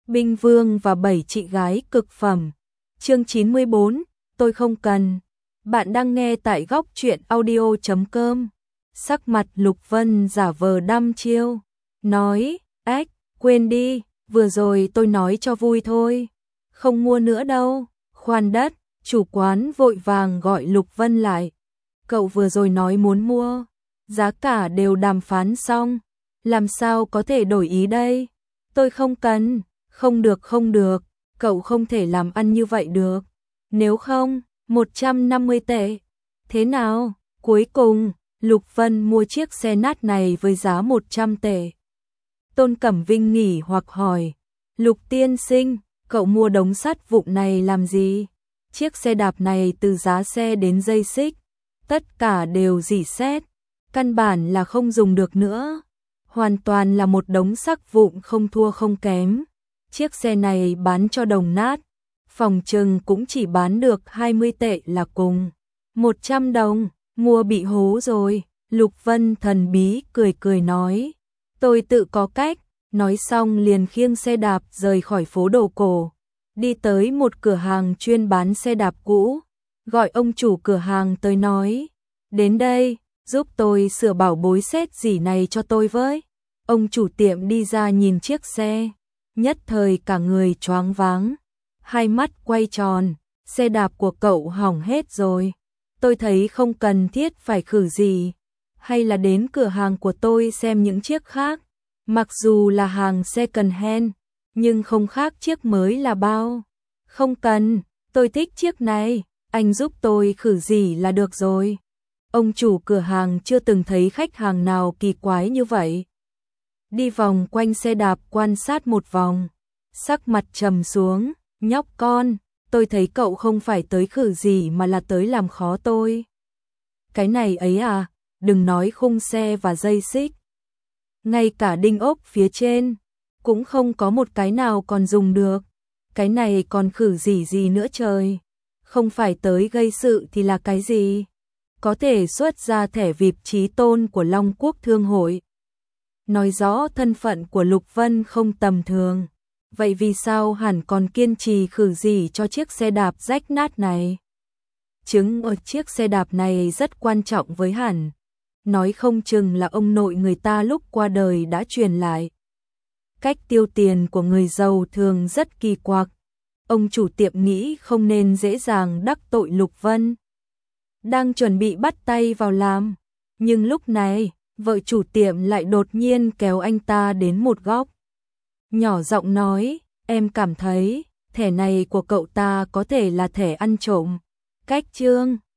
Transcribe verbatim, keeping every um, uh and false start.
Binh Vương và bảy chị gái cực phẩm. Chương chín mươi bốn, tôi không cần. Bạn đang nghe tại góc truyện audio chấm com. Sắc mặt Lục Vân giả vờ đăm chiêu, nói, ách, quên đi, vừa rồi tôi nói cho vui thôi, không mua nữa đâu. Khoan đất, chủ quán vội vàng gọi Lục Vân lại. Cậu vừa rồi nói muốn mua, giá cả đều đàm phán xong, làm sao có thể đổi ý đây? Tôi không cần. Không được không được, cậu không thể làm ăn như vậy được. Nếu không, một trăm năm mươi tệ. Thế nào? Cuối cùng, Lục Vân mua chiếc xe nát này với giá một trăm tệ. Tôn Cẩm Vinh nghỉ hoặc hỏi, Lục tiên sinh, cậu mua đống sắt vụn này làm gì? Chiếc xe đạp này từ giá xe đến dây xích, tất cả đều rỉ sét, căn bản là không dùng được nữa. Hoàn toàn là một đống sắt vụn không thua không kém. Chiếc xe này bán cho đồng nát, phòng trừng cũng chỉ bán được hai mươi tệ là cùng. một trăm đồng, mua bị hố rồi. Lục Vân thần bí cười cười nói, tôi tự có cách. Nói xong liền khiêng xe đạp rời khỏi phố đồ cổ, đi tới một cửa hàng chuyên bán xe đạp cũ, gọi ông chủ cửa hàng tới nói, đến đây, giúp tôi sửa bảo bối xét gì này cho tôi với. Ông chủ tiệm đi ra nhìn chiếc xe, nhất thời cả người choáng váng, hai mắt quay tròn, xe đạp của cậu hỏng hết rồi. Tôi thấy không cần thiết phải khử gì, hay là đến cửa hàng của tôi xem những chiếc khác. Mặc dù là hàng second hand, nhưng không khác chiếc mới là bao. Không cần, tôi thích chiếc này, anh giúp tôi khử gì là được rồi. Ông chủ cửa hàng chưa từng thấy khách hàng nào kỳ quái như vậy. Đi vòng quanh xe đạp quan sát một vòng, sắc mặt trầm xuống, nhóc con, tôi thấy cậu không phải tới khử gì mà là tới làm khó tôi. Cái này ấy à, đừng nói khung xe và dây xích, ngay cả đinh ốc phía trên cũng không có một cái nào còn dùng được. Cái này còn khử gì gì nữa trời, không phải tới gây sự thì là cái gì? Có thể xuất ra thẻ vê i pê chí tôn của Long Quốc Thương hội, nói rõ thân phận của Lục Vân không tầm thường. Vậy vì sao hẳn còn kiên trì khử gì cho chiếc xe đạp rách nát này? Chứng ở chiếc xe đạp này rất quan trọng với hẳn, nói không chừng là ông nội người ta lúc qua đời đã truyền lại. Cách tiêu tiền của người giàu thường rất kỳ quặc. Ông chủ tiệm nghĩ không nên dễ dàng đắc tội Lục Vân, đang chuẩn bị bắt tay vào làm, nhưng lúc này vợ chủ tiệm lại đột nhiên kéo anh ta đến một góc, nhỏ giọng nói, em cảm thấy thẻ này của cậu ta có thể là thẻ ăn trộm. Cách trương